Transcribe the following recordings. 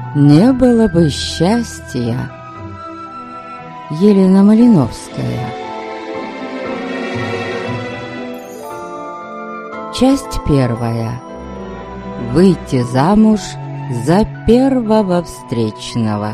Не было бы счастья. Елена Малиновская. Часть первая. Выйти замуж за первого встречного.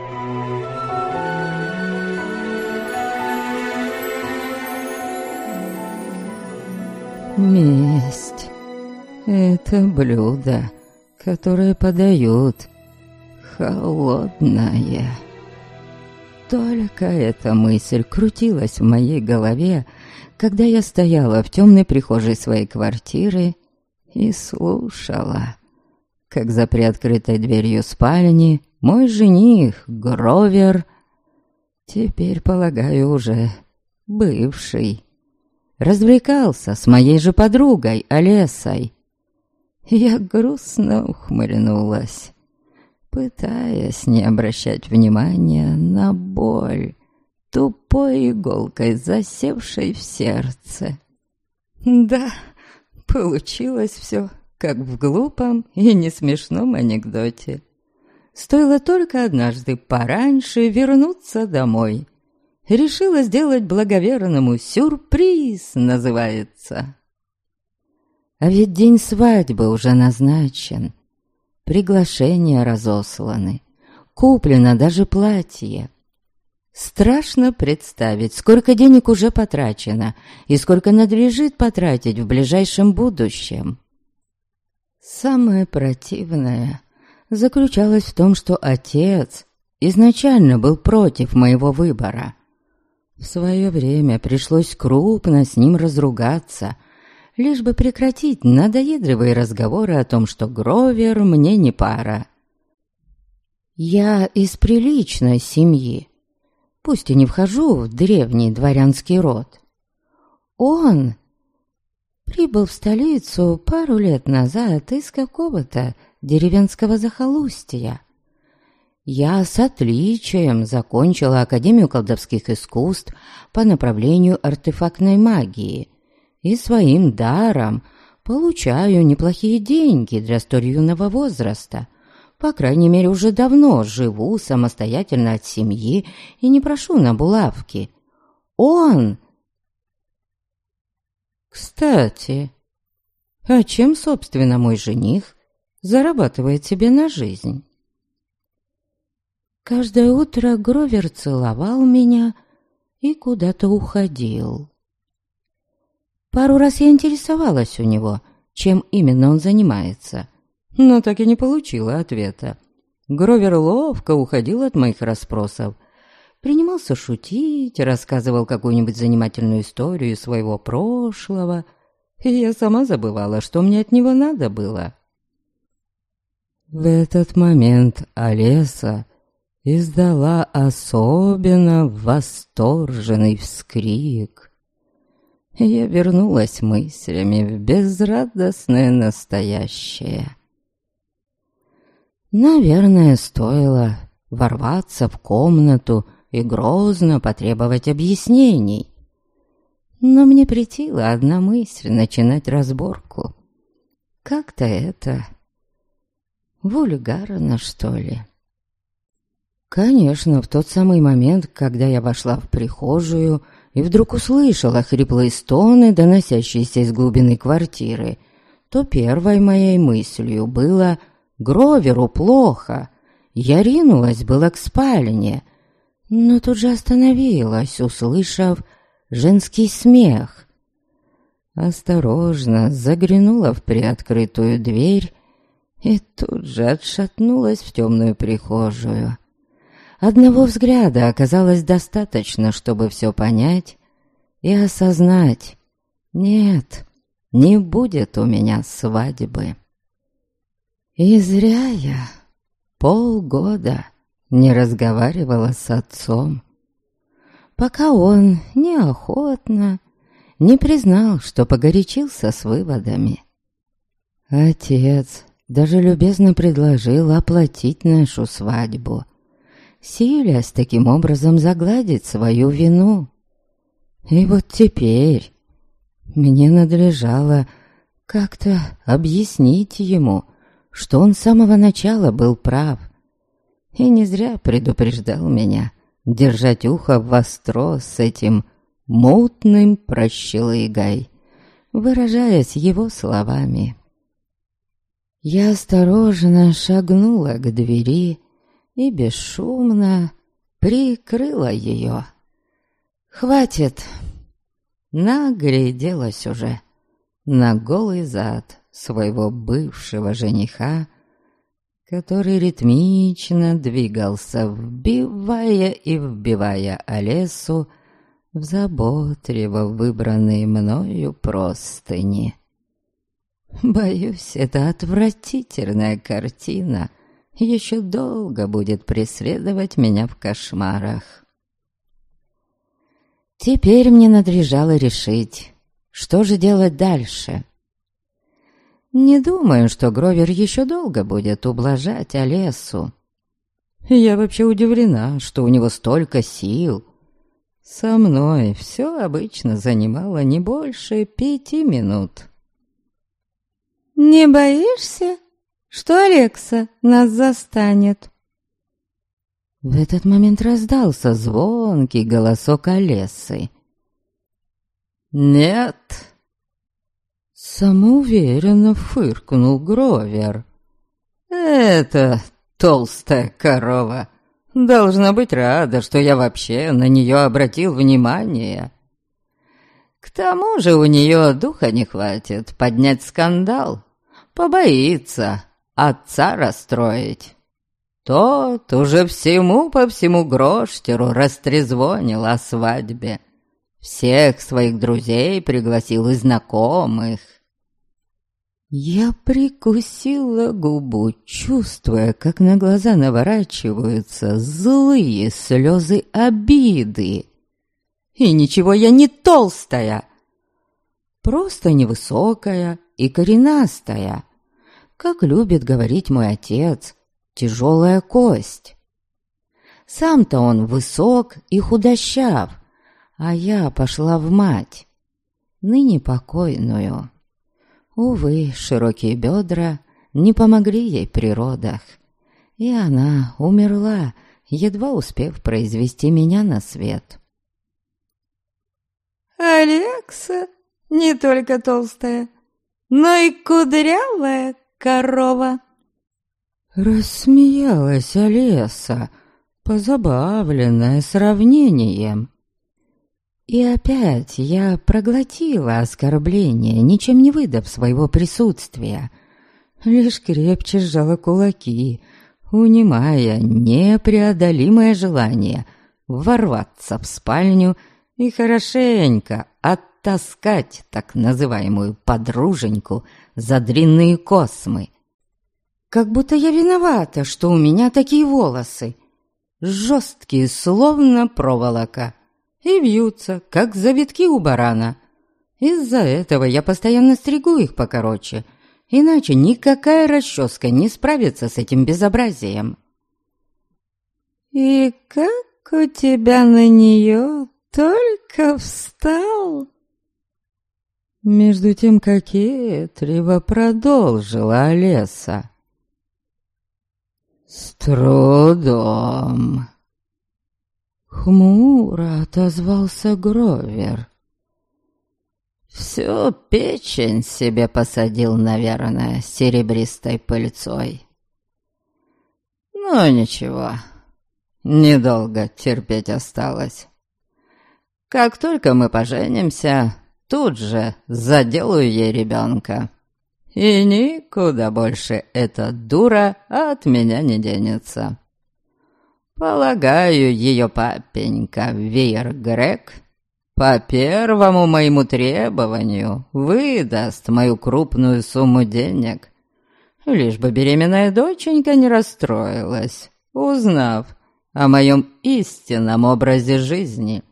Месть — это блюдо, которое подают холодное. Только эта мысль крутилась в моей голове, когда я стояла в темной прихожей своей квартиры и слушала, как за приоткрытой дверью спальни мой жених Гровер, теперь, полагаю, уже бывший, развлекался с моей же подругой Олесой. Я грустно ухмыльнулась, пытаясь не обращать внимания на боль, тупой иголкой засевшей в сердце. Да, получилось все, как в глупом и несмешном анекдоте. Стоило только однажды пораньше вернуться домой. Решила сделать благоверному сюрприз, называется. А ведь день свадьбы уже назначен. Приглашения разосланы. Куплено даже платье. Страшно представить, сколько денег уже потрачено и сколько надлежит потратить в ближайшем будущем. Самое противное заключалось в том, что отец изначально был против моего выбора. В свое время пришлось крупно с ним разругаться, лишь бы прекратить надоедливые разговоры о том, что Гровер мне не пара. Я из приличной семьи, пусть и не вхожу в древний дворянский род. Он прибыл в столицу пару лет назад из какого-то деревенского захолустья. Я с отличием закончила Академию колдовских искусств по направлению артефактной магии и своим даром получаю неплохие деньги для столь юного возраста. По крайней мере, уже давно живу самостоятельно от семьи и не прошу на булавки. Он... Кстати, а чем, собственно, мой жених зарабатывает себе на жизнь? Каждое утро Гровер целовал меня и куда-то уходил. Пару раз я интересовалась у него, чем именно он занимается, но так и не получила ответа. Гровер ловко уходил от моих расспросов, принимался шутить, рассказывал какую-нибудь занимательную историю своего прошлого, и я сама забывала, что мне от него надо было. В этот момент Олеса издала особенно восторженный вскрик. Я вернулась мыслями в безрадостное настоящее. Наверное, стоило ворваться в комнату и грозно потребовать объяснений. Но мне претила одна мысль начинать разборку. Как-то это... вульгарно, что ли? Конечно, в тот самый момент, когда я вошла в прихожую и вдруг услышала хриплые стоны, доносящиеся из глубины квартиры, то первой моей мыслью было «Гроверу плохо». Я ринулась было к спальне, но тут же остановилась, услышав женский смех. Осторожно заглянула в приоткрытую дверь и тут же отшатнулась в темную прихожую. Одного взгляда оказалось достаточно, чтобы все понять и осознать. Нет, не будет у меня свадьбы. И зря я полгода не разговаривала с отцом, пока он неохотно не признал, что погорячился с выводами. Отец даже любезно предложил оплатить нашу свадьбу, силясь таким образом загладить свою вину. И вот теперь мне надлежало как-то объяснить ему, что он с самого начала был прав, и не зря предупреждал меня держать ухо востро с этим мутным прощелыгой, выражаясь его словами. Я осторожно шагнула к двери и бесшумно прикрыла ее. Хватит, нагляделась уже на голый зад своего бывшего жениха, который ритмично двигался, вбивая и вбивая Олесу в заботливо выбранные мною простыни. Боюсь, эта отвратительная картина еще долго будет преследовать меня в кошмарах. Теперь мне надлежало решить, что же делать дальше. Не думаю, что Гровер еще долго будет ублажать Олесу. Я вообще удивлена, что у него столько сил. Со мной все обычно занимало не больше 5 минут. «Не боишься, что Алекса нас застанет?» В этот момент раздался звонкий голосок Олесы. «Нет!» Самоуверенно фыркнул Гровер. «Эта толстая корова должна быть рада, что я вообще на нее обратил внимание. К тому же у нее духа не хватит поднять скандал, побоится отца расстроить. Тот уже всему по всему Гроштеру растрезвонил о свадьбе. Всех своих друзей пригласил и знакомых». Я прикусила губу, чувствуя, как на глаза наворачиваются злые слезы обиды. И ничего я не толстая, просто невысокая и коренастая, как любит говорить мой отец, тяжелая кость. Сам-то он высок и худощав, а я пошла в мать, ныне покойную. Увы, широкие бедра не помогли ей при родах, и она умерла, едва успев произвести меня на свет. «Алекса не только толстая, но и кудрявая корова!» Рассмеялась Олеса, позабавленная сравнением. И опять я проглотила оскорбление, ничем не выдав своего присутствия. Лишь крепче сжала кулаки, унимая непреодолимое желание ворваться в спальню и хорошенько оттаскать так называемую подруженьку за длинные космы. Как будто я виновата, что у меня такие волосы, жесткие, словно проволока, и вьются, как завитки у барана. Из-за этого я постоянно стригу их покороче, иначе никакая расческа не справится с этим безобразием. «И как у тебя на нее только встал?» Между тем кокетливо продолжила Олеса. «С трудом!» Хмуро отозвался Гровер. «Всю печень себе посадил, наверное, серебристой пыльцой. Ну ничего, недолго терпеть осталось. Как только мы поженимся, тут же заделаю ей ребенка. И никуда больше эта дура от меня не денется. Полагаю, ее папенька Вейер-Грек по первому моему требованию выдаст мою крупную сумму денег, лишь бы беременная доченька не расстроилась, узнав о моем истинном образе жизни.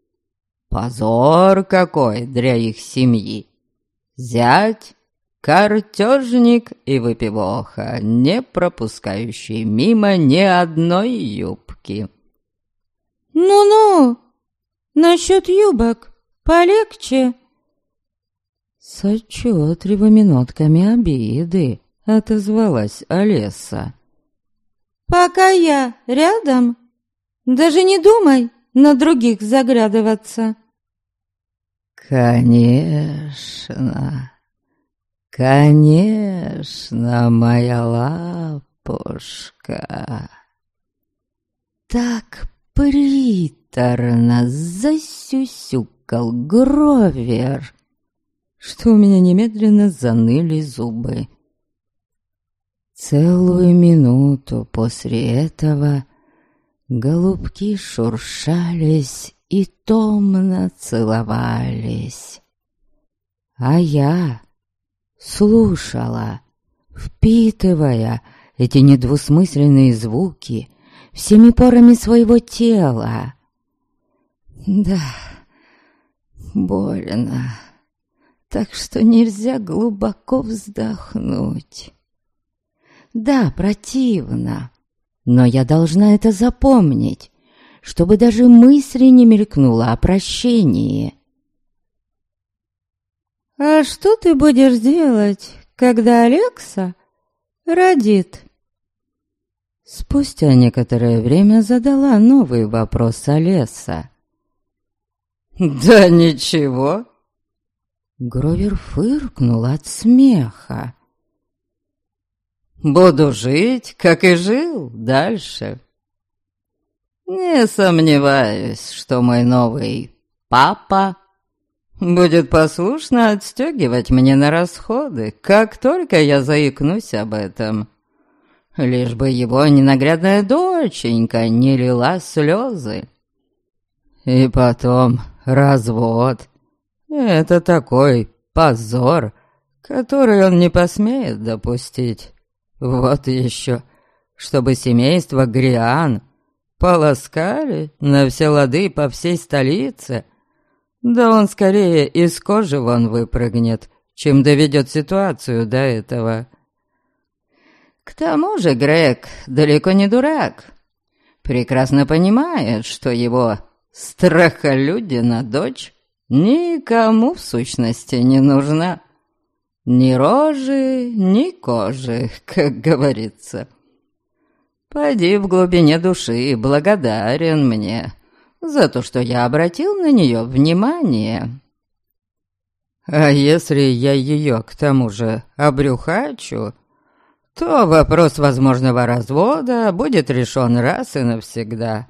Позор какой для их семьи! Зять, картежник и выпивоха, не пропускающий мимо ни одной юбки». «Ну-ну, насчет юбок полегче!» С отчетливыми нотками обиды отозвалась Олеса. пока я рядом, даже не думай на других заглядываться». «Конечно, конечно, моя лапушка». Так приторно засюсюкал Гровер, что у меня немедленно заныли зубы. Целую минуту после этого голубки шуршались и томно целовались. А я слушала, впитывая эти недвусмысленные звуки всеми порами своего тела. Да, больно, так что нельзя глубоко вздохнуть. Да, противно, но я должна это запомнить, чтобы даже мысли не мелькнуло о прощении. «А что ты будешь делать, когда Алекса родит?» Спустя некоторое время задала новый вопрос Олеса. «Да ничего!» Гровер фыркнул от смеха. «Буду жить, как и жил, дальше. Не сомневаюсь, что мой новый папа будет послушно отстегивать мне на расходы, как только я заикнусь об этом. Лишь бы его ненаглядная доченька не лила слезы. И потом развод. Это такой позор, который он не посмеет допустить. Вот еще, чтобы семейство Гриан полоскали на все лады по всей столице. Да он скорее из кожи вон выпрыгнет, чем доведет ситуацию до этого. К тому же Грег далеко не дурак. Прекрасно понимает, что его страхолюдина дочь никому в сущности не нужна. Ни рожи, ни кожи, как говорится. Поди в глубине души благодарен мне за то, что я обратил на нее внимание. А если я ее к тому же обрюхачу, то вопрос возможного развода будет решен раз и навсегда.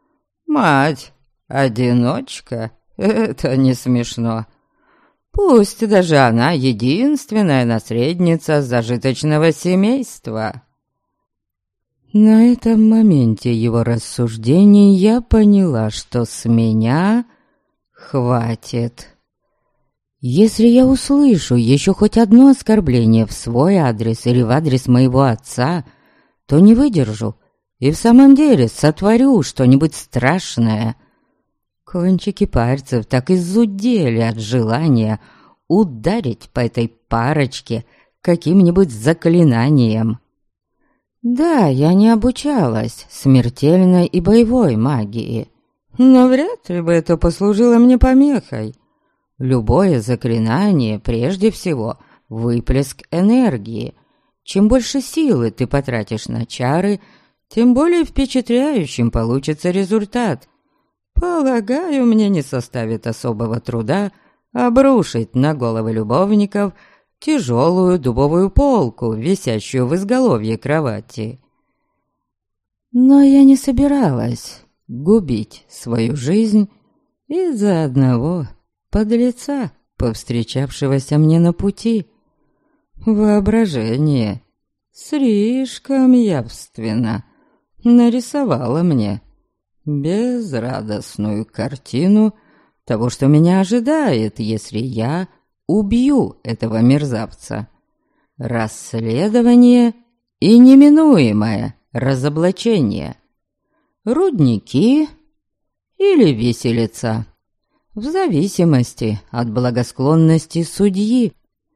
Мать-одиночка — это не смешно. Пусть даже она единственная наследница зажиточного семейства. На этом моменте его рассуждений я поняла, что с меня хватит. Если я услышу еще хоть одно оскорбление в свой адрес или в адрес моего отца, то не выдержу и в самом деле сотворю что-нибудь страшное. Кончики пальцев так и зудели от желания ударить по этой парочке каким-нибудь заклинанием. Да, я не обучалась смертельной и боевой магии, но вряд ли бы это послужило мне помехой. Любое заклинание прежде всего выплеск энергии. Чем больше силы ты потратишь на чары, тем более впечатляющим получится результат. Полагаю, мне не составит особого труда обрушить на головы любовников тяжелую дубовую полку, висящую в изголовье кровати. Но я не собиралась губить свою жизнь из-за одного подлеца, повстречавшегося мне на пути. Воображение слишком явственно нарисовало мне безрадостную картину того, что меня ожидает, если я убью этого мерзавца. Расследование и неминуемое разоблачение. Рудники или виселица, в зависимости от благосклонности судьи.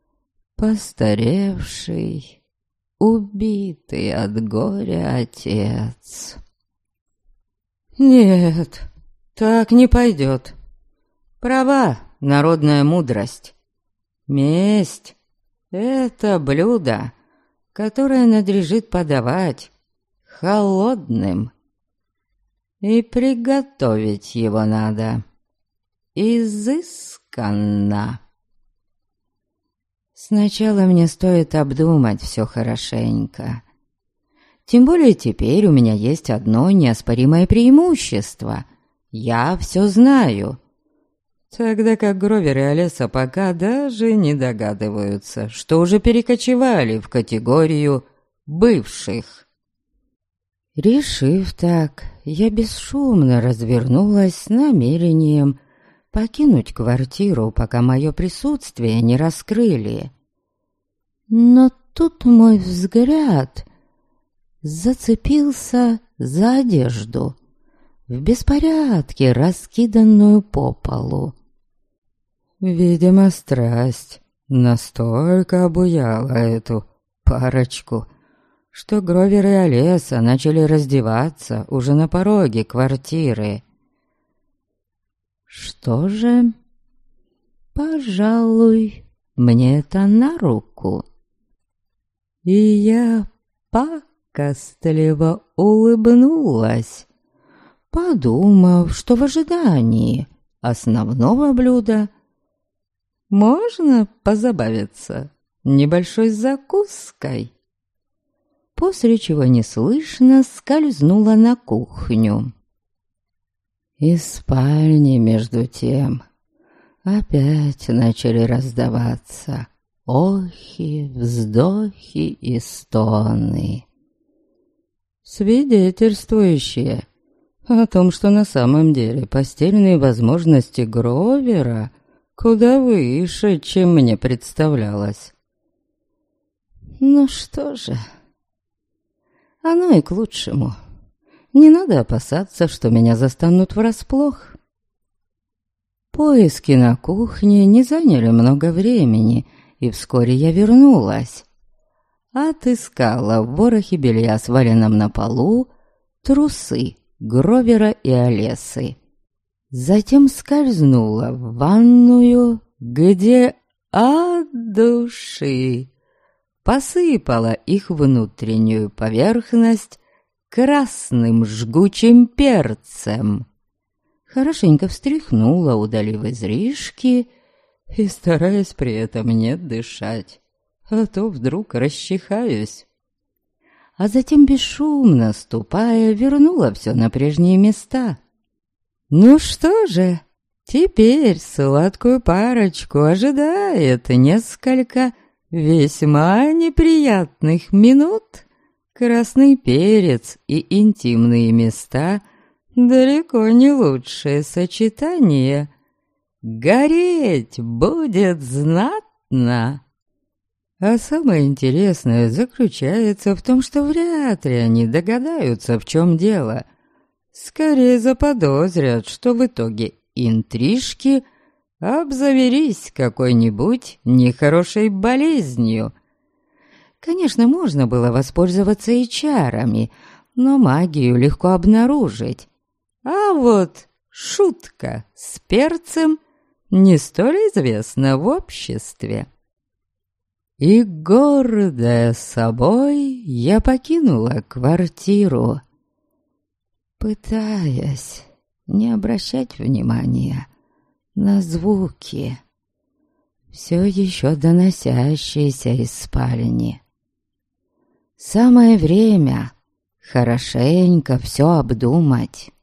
Постаревший, убитый от горя отец. Нет, так не пойдет. Права народная мудрость. Месть — это блюдо, которое надлежит подавать холодным. И приготовить его надо изысканно. Сначала мне стоит обдумать все хорошенько. Тем более теперь у меня есть одно неоспоримое преимущество. Я все знаю. Тогда как Гровер и Олеса пока даже не догадываются, что уже перекочевали в категорию бывших. Решив так, я бесшумно развернулась с намерением покинуть квартиру, пока мое присутствие не раскрыли. Но тут мой взгляд зацепился за одежду, в беспорядке раскиданную по полу. Видимо, страсть настолько обуяла эту парочку, что Гровер и Олеса начали раздеваться уже на пороге квартиры. Что же, пожалуй, мне это на руку. И я пакостливо улыбнулась, подумав, что в ожидании основного блюда можно позабавиться небольшой закуской. После чего неслышно скользнула на кухню. Из спальни, между тем, опять начали раздаваться охи, вздохи и стоны, свидетельствующие о том, что на самом деле постельные возможности Гровера куда выше, чем мне представлялось. Ну что же, оно и к лучшему. Не надо опасаться, что меня застанут врасплох. Поиски на кухне не заняли много времени, и вскоре я вернулась. Отыскала в ворохе белья, сваленном на полу, трусы Гровера и Олесы. Затем скользнула в ванную, где от души посыпала их внутреннюю поверхность красным жгучим перцем. Хорошенько встряхнула, удалив излишки, и стараясь при этом не дышать, а то вдруг расчихаюсь. А затем, бесшумно ступая, вернула все на прежние места. Ну что же, теперь сладкую парочку ожидает несколько весьма неприятных минут. Красный перец и интимные места — далеко не лучшее сочетание. Гореть будет знатно. А самое интересное заключается в том, что вряд ли они догадаются, в чем дело. Скорее заподозрят, что в итоге интрижки обзавелись какой-нибудь нехорошей болезнью. Конечно, можно было воспользоваться и чарами, но магию легко обнаружить. А вот шутка с перцем не столь известна в обществе. И, гордая собой, я покинула квартиру, пытаясь не обращать внимания на звуки, все еще доносящиеся из спальни. Самое время хорошенько все обдумать.